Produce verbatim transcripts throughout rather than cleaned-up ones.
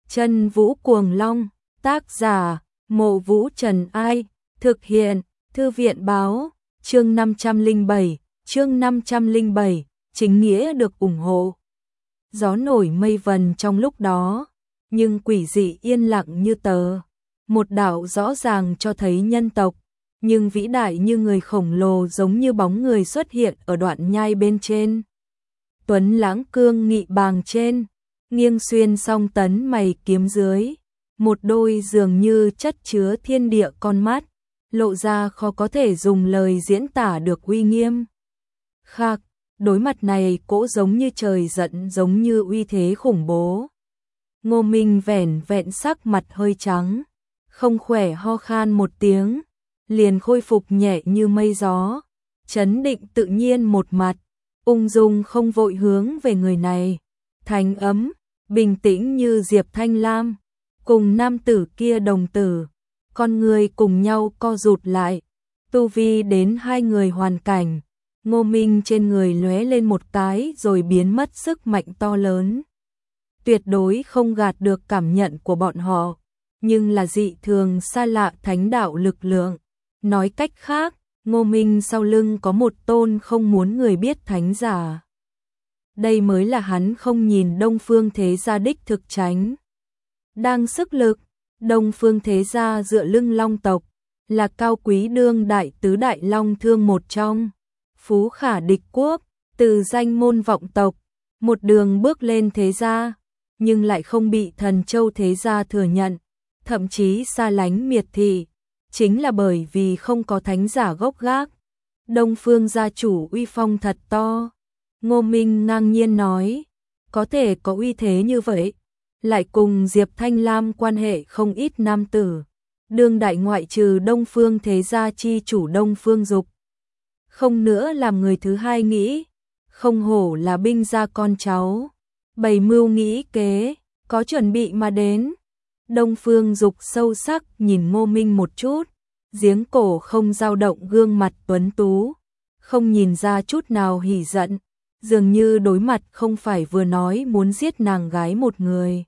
Chân Vũ Cuồng Long, tác giả, Mộ Vũ Trần Ai, thực hiện, Thư viện Báo, chương năm trăm lẻ bảy, chương năm trăm lẻ bảy, chính nghĩa được ủng hộ. Gió nổi mây vần trong lúc đó, nhưng quỷ dị yên lặng như tờ. Một đạo rõ ràng cho thấy nhân tộc, nhưng vĩ đại như người khổng lồ giống như bóng người xuất hiện ở đoạn nhai bên trên. Tuấn lãng cương nghị bàng trên, nghiêng xuyên song tấn mày kiếm dưới, một đôi dường như chất chứa thiên địa con mắt, lộ ra khó có thể dùng lời diễn tả được uy nghiêm. Khắc, đối mặt này cỗ giống như trời giận, giống như uy thế khủng bố. Ngô Minh vẻn vẹn sắc mặt hơi trắng, không khỏe ho khan một tiếng, liền khôi phục nhẹ như mây gió, trấn định tự nhiên một mặt, ung dung không vội hướng về người này, thanh ấm, bình tĩnh như Diệp Thanh Lam, cùng nam tử kia đồng tử, con người cùng nhau co rụt lại, tu vi đến hai người hoàn cảnh, Ngô Minh trên người lóe lên một cái rồi biến mất sức mạnh to lớn. Tuyệt đối không gạt được cảm nhận của bọn họ, nhưng là dị thường xa lạ thánh đạo lực lượng. Nói cách khác, Ngô Minh sau lưng có một tôn không muốn người biết thánh giả. Đây mới là hắn không nhìn Đông Phương Thế Gia đích thực tránh. Đang sức lực, Đông Phương Thế Gia dựa lưng Long tộc, là cao quý đương đại tứ đại long thương một trong. Phú khả địch quốc, từ danh môn vọng tộc, một đường bước lên Thế Gia, nhưng lại không bị Thần Châu Thế Gia thừa nhận, thậm chí xa lánh miệt thị. Chính là bởi vì không có thánh giả gốc gác. Đông Phương gia chủ uy phong thật to. Ngô Minh ngang nhiên nói, có thể có uy thế như vậy, lại cùng Diệp Thanh Lam quan hệ không ít nam tử. Đương đại ngoại trừ Đông Phương Thế Gia chi chủ Đông Phương Dục, không nữa làm người thứ hai nghĩ, không hổ là binh gia con cháu. Bày mưu nghĩ kế, có chuẩn bị mà đến. Đông Phương Dục sâu sắc nhìn Ngô Minh một chút, giếng cổ không dao động gương mặt tuấn tú, không nhìn ra chút nào hỉ giận, dường như đối mặt không phải vừa nói muốn giết nàng gái một người,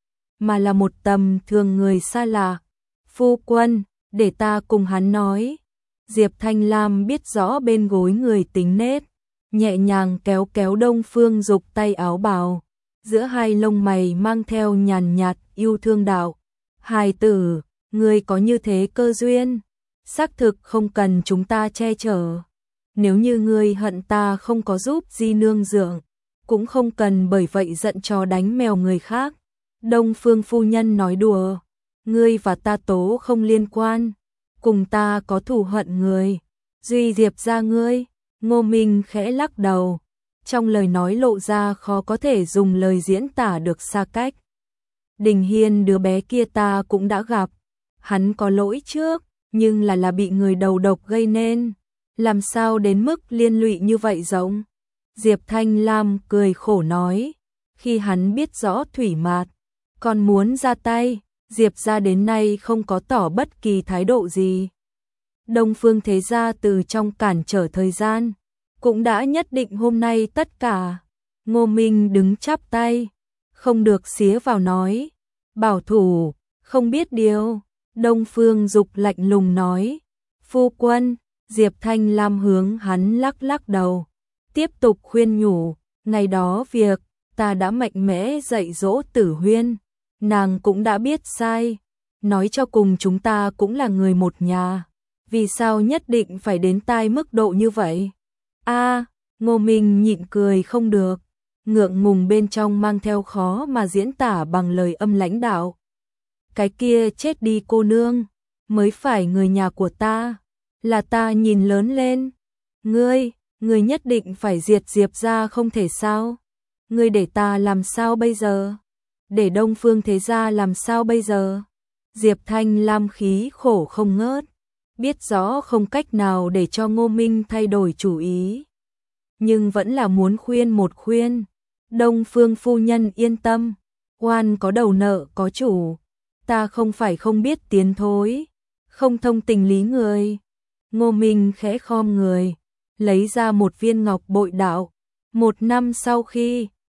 mà là một tầm thường người xa lạ. Phu quân, để ta cùng hắn nói. Diệp Thanh Lam biết rõ bên gối người tính nết, nhẹ nhàng kéo kéo Đông Phương Dục tay áo bào, giữa hai lông mày mang theo nhàn nhạt yêu thương đạo. Hài tử, ngươi có như thế cơ duyên, xác thực không cần chúng ta che chở. Nếu như ngươi hận ta không có giúp di nương dưỡng, cũng không cần bởi vậy giận chó đánh mèo người khác. Đông Phương phu nhân nói đùa, ngươi và ta tố không liên quan, cùng ta có thù hận người. Duy Diệp gia ngươi, Ngô Minh khẽ lắc đầu, trong lời nói lộ ra khó có thể dùng lời diễn tả được xa cách. Đình Hiên đứa bé kia ta cũng đã gặp, hắn có lỗi trước, nhưng là là bị người đầu độc gây nên, làm sao đến mức liên lụy như vậy giống. Diệp Thanh Lam cười khổ nói, khi hắn biết rõ Thủy Mạt còn muốn ra tay, Diệp gia đến nay không có tỏ bất kỳ thái độ gì. Đông Phương Thế Gia từ trong cản trở thời gian, cũng đã nhất định hôm nay tất cả. Ngô Minh đứng chắp tay, không được xía vào nói, bảo thủ, không biết điều. Đông Phương Dục lạnh lùng nói, phu quân. Diệp Thanh Lam hướng hắn lắc lắc đầu, tiếp tục khuyên nhủ, ngày đó việc, ta đã mạnh mẽ dạy dỗ Tử Huyên, nàng cũng đã biết sai, nói cho cùng chúng ta cũng là người một nhà, vì sao nhất định phải đến tai mức độ như vậy? A, Ngô Minh nhịn cười không được, ngượng ngùng bên trong mang theo khó mà diễn tả bằng lời âm lãnh đạo. Cái kia chết đi cô nương, mới phải người nhà của ta, là ta nhìn lớn lên. Ngươi, ngươi nhất định phải diệt Diệp gia không thể sao? Ngươi để ta làm sao bây giờ? Để Đông Phương Thế Gia làm sao bây giờ? Diệp Thanh Lam khí khổ không ngớt, biết rõ không cách nào để cho Ngô Minh thay đổi chủ ý, nhưng vẫn là muốn khuyên một khuyên. Đông Phương phu nhân yên tâm, oan có đầu nợ có chủ, ta không phải không biết tiến thối, không thông tình lý người. Ngô Minh khẽ khom người, lấy ra một viên ngọc bội đạo. Một năm sau khi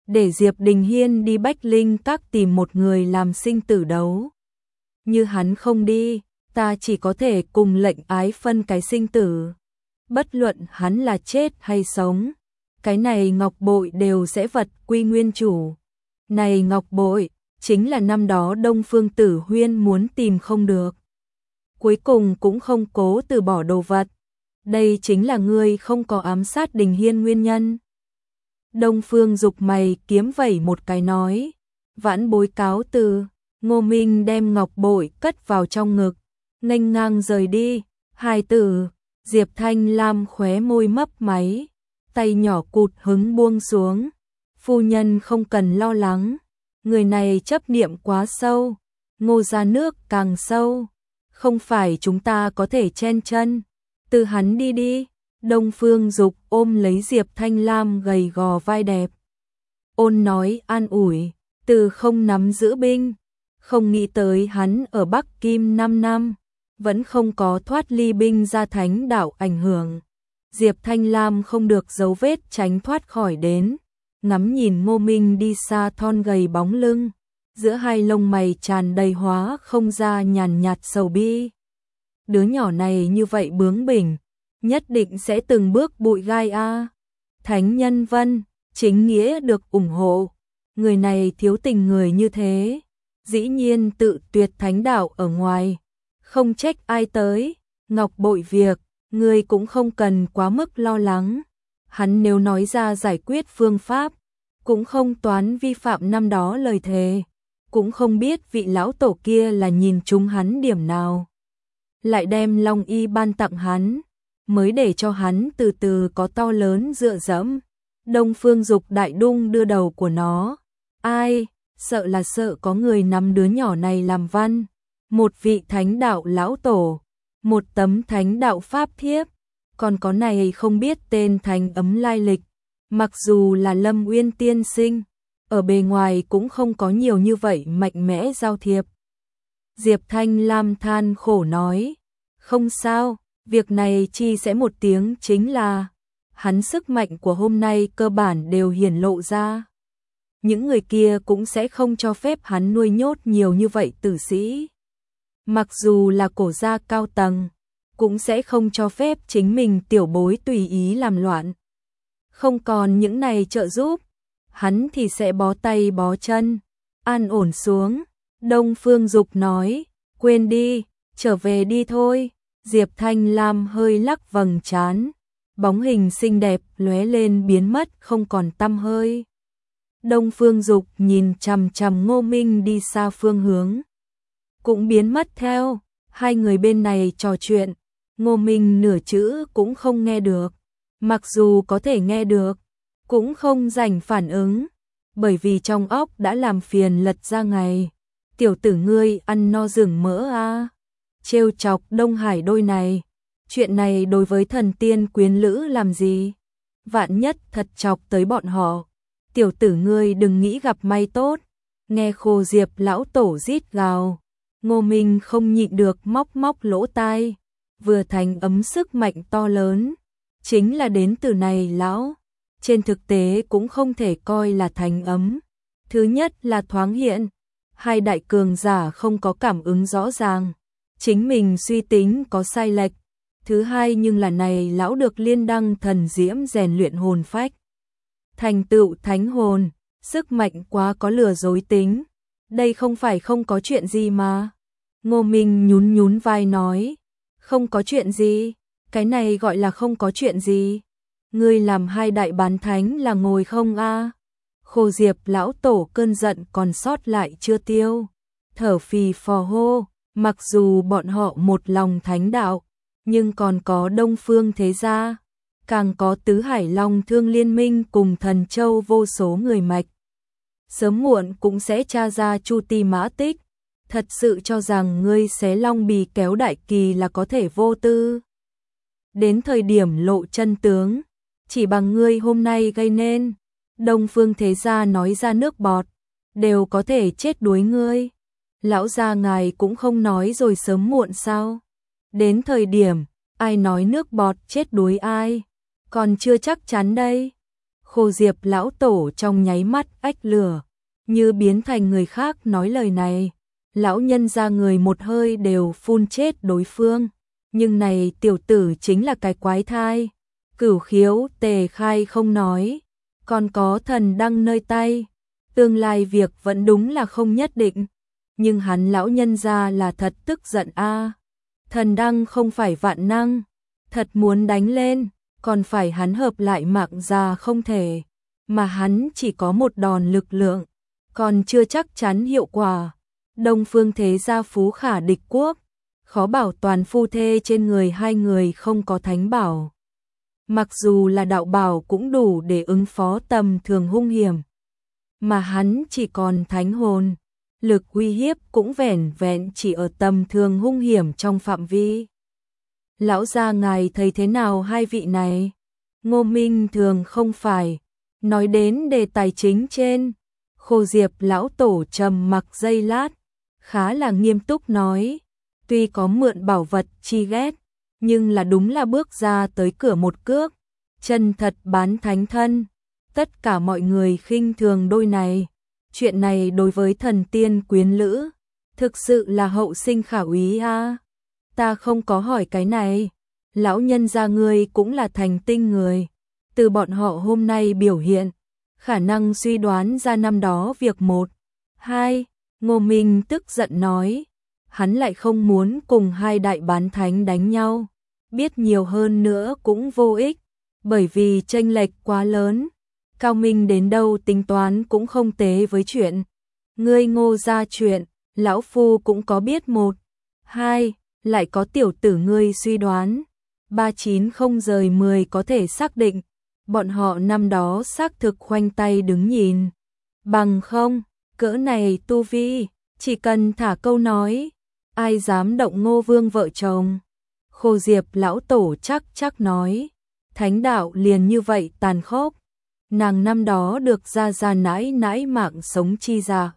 để Diệp Đình Hiên đi Bách Linh Các tìm một người làm sinh tử đấu. Như hắn không đi, ta chỉ có thể cùng lệnh ái phân cái sinh tử. Bất luận hắn là chết hay sống, cái này ngọc bội đều sẽ vật quy nguyên chủ. Này ngọc bội, chính là năm đó Đông Phương Tử Huyên muốn tìm không được. Cuối cùng cũng không cố từ bỏ đồ vật. Đây chính là ngươi không có ám sát Đình Hiên nguyên nhân. Đông Phương Dục mày kiếm vẩy một cái nói. Vãn bối cáo từ. Ngô Minh đem ngọc bội cất vào trong ngực, nghênh ngang rời đi. Hai từ. Diệp Thanh Lam khóe môi mấp máy, tay nhỏ cụt hứng buông xuống. Phu nhân không cần lo lắng, người này chấp niệm quá sâu, Ngô gia nước càng sâu, không phải chúng ta có thể chen chân. Từ hắn đi đi. Đông Phương Dục ôm lấy Diệp Thanh Lam gầy gò vai đẹp, ôn nói an ủi. Từ không nắm giữ binh, không nghĩ tới hắn ở Bắc Kim năm năm, vẫn không có thoát ly binh gia thánh đạo ảnh hưởng. Diệp Thanh Lam không được dấu vết tránh thoát khỏi đến, ngắm nhìn Ngô Minh đi xa thon gầy bóng lưng, giữa hai lông mày tràn đầy hóa không ra nhàn nhạt sầu bi. Đứa nhỏ này như vậy bướng bỉnh, nhất định sẽ từng bước bụi gai a. Thánh nhân vân, chính nghĩa được ủng hộ, người này thiếu tình người như thế, dĩ nhiên tự tuyệt thánh đạo ở ngoài, không trách ai tới. Ngọc bội việc, ngươi cũng không cần quá mức lo lắng. Hắn nếu nói ra giải quyết phương pháp, cũng không toán vi phạm năm đó lời thề, cũng không biết vị lão tổ kia là nhìn trúng hắn điểm nào, lại đem Long Y ban tặng hắn, mới để cho hắn từ từ có to lớn dựa dẫm. Đông Phương Dục đại đung đưa đầu của nó. Ai, sợ là sợ có người nắm đứa nhỏ này làm văn. Một vị thánh đạo lão tổ, một tấm thánh đạo pháp thiếp, còn có này không biết tên thánh ấm lai lịch. Mặc dù là Lâm Uyên tiên sinh, ở bề ngoài cũng không có nhiều như vậy mạnh mẽ giao thiệp. Diệp Thanh Lam than khổ nói, không sao, việc này chi sẽ một tiếng chính là, hắn sức mạnh của hôm nay cơ bản đều hiển lộ ra. Những người kia cũng sẽ không cho phép hắn nuôi nhốt nhiều như vậy tử sĩ. Mặc dù là cổ gia cao tầng, cũng sẽ không cho phép chính mình tiểu bối tùy ý làm loạn. Không còn những này trợ giúp, hắn thì sẽ bó tay bó chân, an ổn xuống. Đông Phương Dục nói, quên đi, trở về đi thôi. Diệp Thanh Lam hơi lắc vầng trán, bóng hình xinh đẹp lóe lên biến mất không còn tăm hơi. Đông Phương Dục nhìn chằm chằm Ngô Minh đi xa phương hướng, cũng biến mất theo. Hai người bên này trò chuyện, Ngô Minh nửa chữ cũng không nghe được, mặc dù có thể nghe được, cũng không dành phản ứng, bởi vì trong óc đã làm phiền lật ra ngày. Tiểu tử ngươi ăn no rừng mỡ a. À. Trêu chọc Đông Hải đôi này, chuyện này đối với thần tiên quyến lữ làm gì? Vạn nhất thật chọc tới bọn họ, tiểu tử ngươi đừng nghĩ gặp may tốt. Nghe Khô Diệp lão tổ rít gào, Ngô Minh không nhịn được móc móc lỗ tai, vừa thành ấm sức mạnh to lớn, chính là đến từ này lão, trên thực tế cũng không thể coi là thành ấm. Thứ nhất là thoáng hiện, hai đại cường giả không có cảm ứng rõ ràng, chính mình suy tính có sai lệch. Thứ hai nhưng là này lão được liên đăng thần diễm rèn luyện hồn phách, thành tựu thánh hồn, sức mạnh quá có lừa dối tính. Đây không phải không có chuyện gì mà. Ngô Minh nhún nhún vai nói, không có chuyện gì, cái này gọi là không có chuyện gì. Ngươi làm hai đại bán thánh là ngồi không a? À? Khô Diệp lão tổ cơn giận còn sót lại chưa tiêu, thở phì phò hô, mặc dù bọn họ một lòng thánh đạo, nhưng còn có Đông Phương thế gia, càng có Tứ Hải Long Thương liên minh cùng Thần Châu vô số người mạch. Sớm muộn cũng sẽ tra ra Chu Ti Mã Tích, thật sự cho rằng ngươi xé long bì kéo đại kỳ là có thể vô tư. Đến thời điểm lộ chân tướng, chỉ bằng ngươi hôm nay gây nên, Đông Phương thế gia nói ra nước bọt, đều có thể chết đuối ngươi. Lão gia ngài cũng không nói rồi sớm muộn sao? Đến thời điểm, ai nói nước bọt chết đuối ai? Còn chưa chắc chắn đây. Khô Diệp lão tổ trong nháy mắt ách lửa, như biến thành người khác nói lời này. Lão nhân ra người một hơi đều phun chết đối phương. Nhưng này tiểu tử chính là cái quái thai. Cửu khiếu tề khai không nói, còn có thần đăng nơi tay. Tương lai việc vẫn đúng là không nhất định. Nhưng hắn lão nhân ra là thật tức giận a. Thần đăng không phải vạn năng, thật muốn đánh lên, còn phải hắn hợp lại mạng ra không thể. Mà hắn chỉ có một đòn lực lượng, còn chưa chắc chắn hiệu quả. Đông phương thế gia phú khả địch quốc, khó bảo toàn phu thê trên người hai người không có thánh bảo. Mặc dù là đạo bảo cũng đủ để ứng phó tầm thường hung hiểm. Mà hắn chỉ còn thánh hồn, lực uy hiếp cũng vẻn vẹn chỉ ở tầm thường hung hiểm trong phạm vi. Lão gia ngài thấy thế nào hai vị này? Ngô Minh thường không phải. Nói đến đề tài chính trên, Khô Diệp lão tổ trầm mặc giây lát, khá là nghiêm túc nói, tuy có mượn bảo vật chi ghét, nhưng là đúng là bước ra tới cửa một cước, chân thật bán thánh thân. Tất cả mọi người khinh thường đôi này. Chuyện này đối với thần tiên quyến lữ, thực sự là hậu sinh khả úy a. Ta không có hỏi cái này. Lão nhân gia ngươi cũng là thành tinh người. Từ bọn họ hôm nay biểu hiện, khả năng suy đoán ra năm đó việc một. Hai, Ngô Minh tức giận nói. Hắn lại không muốn cùng hai đại bán thánh đánh nhau. Biết nhiều hơn nữa cũng vô ích, bởi vì chênh lệch quá lớn. Cao minh đến đâu tính toán cũng không tế với chuyện. Ngươi Ngô ra chuyện, lão phu cũng có biết một. Hai, lại có tiểu tử ngươi suy đoán. Ba chín không rời mười có thể xác định. Bọn họ năm đó xác thực khoanh tay đứng nhìn. Bằng không, cỡ này tu vi, chỉ cần thả câu nói, ai dám động Ngô Vương vợ chồng. Khô Diệp lão tổ chắc chắc nói, thánh đạo liền như vậy tàn khốc. Nàng năm đó được ra ra nãi nãi mạng sống chi giả.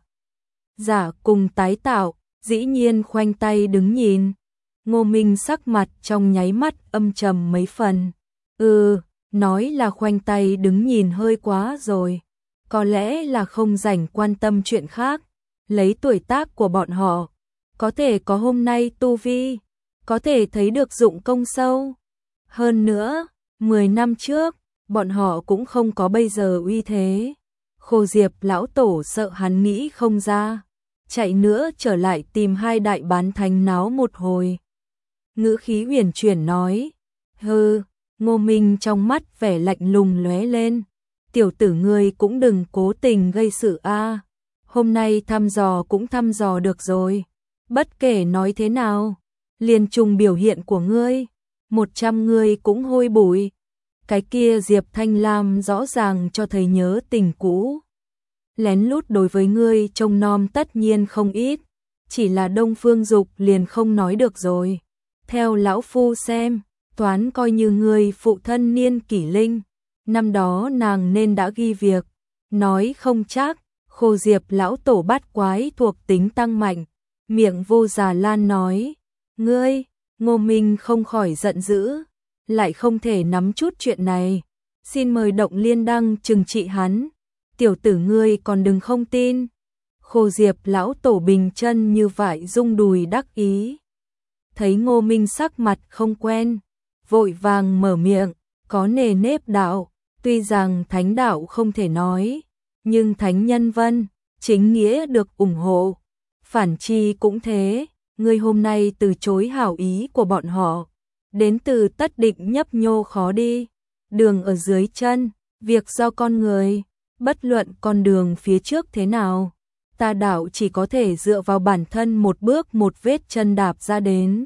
Giả cùng tái tạo, dĩ nhiên khoanh tay đứng nhìn. Ngô Minh sắc mặt trong nháy mắt âm trầm mấy phần. Ừ, nói là khoanh tay đứng nhìn hơi quá rồi. Có lẽ là không rảnh quan tâm chuyện khác. Lấy tuổi tác của bọn họ, có thể có hôm nay tu vi, có thể thấy được dụng công sâu. Hơn nữa, mười năm trước, bọn họ cũng không có bây giờ uy thế. Khô Diệp lão tổ sợ hắn nghĩ không ra, chạy nữa trở lại tìm hai đại bán thánh náo một hồi. Ngữ khí huyền chuyển nói, hừ. Ngô Minh trong mắt vẻ lạnh lùng lóe lên. Tiểu tử ngươi cũng đừng cố tình gây sự a. Hôm nay thăm dò cũng thăm dò được rồi. Bất kể nói thế nào, liền trùng biểu hiện của ngươi, một trăm ngươi cũng hôi bụi. Cái kia Diệp Thanh Lam rõ ràng cho thầy nhớ tình cũ. Lén lút đối với ngươi trông nom tất nhiên không ít, chỉ là Đông Phương Dục liền không nói được rồi. Theo lão phu xem, toán coi như ngươi phụ thân Niên Kỷ Linh, năm đó nàng nên đã ghi việc. Nói không chắc, Khô Diệp lão tổ bát quái thuộc tính tăng mạnh, miệng vô già lan nói, ngươi. Ngô Minh không khỏi giận dữ, lại không thể nắm chút chuyện này. Xin mời Động Liên Đăng trừng trị hắn. Tiểu tử ngươi còn đừng không tin. Khô Diệp lão tổ bình chân như vải rung đùi đắc ý. Thấy Ngô Minh sắc mặt không quen, vội vàng mở miệng, có nề nếp đạo, tuy rằng thánh đạo không thể nói, nhưng thánh nhân vân, chính nghĩa được ủng hộ. Phản chi cũng thế, ngươi hôm nay từ chối hảo ý của bọn họ, đến từ tất định nhấp nhô khó đi. Đường ở dưới chân, việc do con người, bất luận con đường phía trước thế nào, ta đạo chỉ có thể dựa vào bản thân một bước một vết chân đạp ra đến.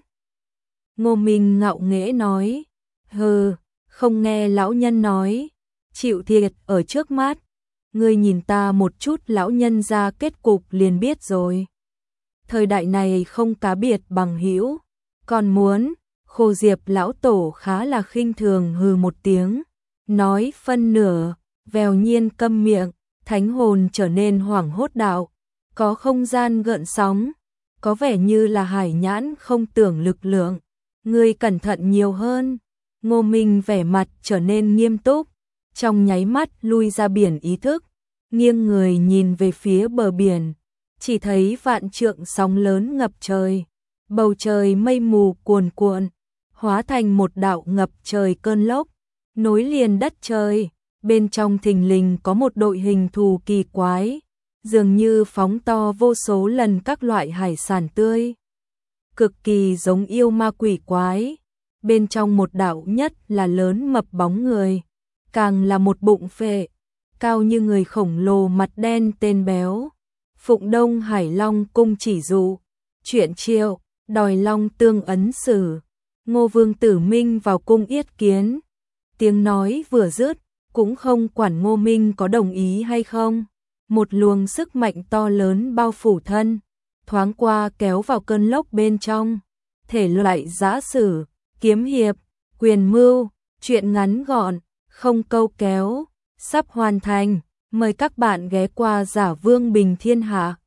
Ngô Minh ngạo nghễ nói, hừ, không nghe lão nhân nói, chịu thiệt ở trước mắt, ngươi nhìn ta một chút lão nhân ra kết cục liền biết rồi. Thời đại này không cá biệt bằng hữu, còn muốn. Khô Diệp lão tổ khá là khinh thường hừ một tiếng, nói phân nửa, vèo nhiên câm miệng, thánh hồn trở nên hoảng hốt đạo, có không gian gợn sóng, có vẻ như là hải nhãn không tưởng lực lượng, ngươi cẩn thận nhiều hơn. Ngô Minh vẻ mặt trở nên nghiêm túc, trong nháy mắt lui ra biển ý thức, nghiêng người nhìn về phía bờ biển, chỉ thấy vạn trượng sóng lớn ngập trời, bầu trời mây mù cuồn cuộn, hóa thành một đạo ngập trời cơn lốc, nối liền đất trời, bên trong thình lình có một đội hình thù kỳ quái, dường như phóng to vô số lần các loại hải sản tươi, cực kỳ giống yêu ma quỷ quái, bên trong một đạo nhất là lớn mập bóng người, càng là một bụng phệ, cao như người khổng lồ mặt đen tên béo. Phụng Đông Hải Long cung chỉ dụ, chuyện Triệu, đòi long tương ấn xử, Ngô Vương Tử Minh vào cung yết kiến. Tiếng nói vừa dứt, cũng không quản Ngô Minh có đồng ý hay không, một luồng sức mạnh to lớn bao phủ thân, thoáng qua kéo vào cơn lốc bên trong, thể loại giã sử, kiếm hiệp, quyền mưu, chuyện ngắn gọn, không câu kéo, sắp hoàn thành, mời các bạn ghé qua Giả Vương Bình Thiên Hạ.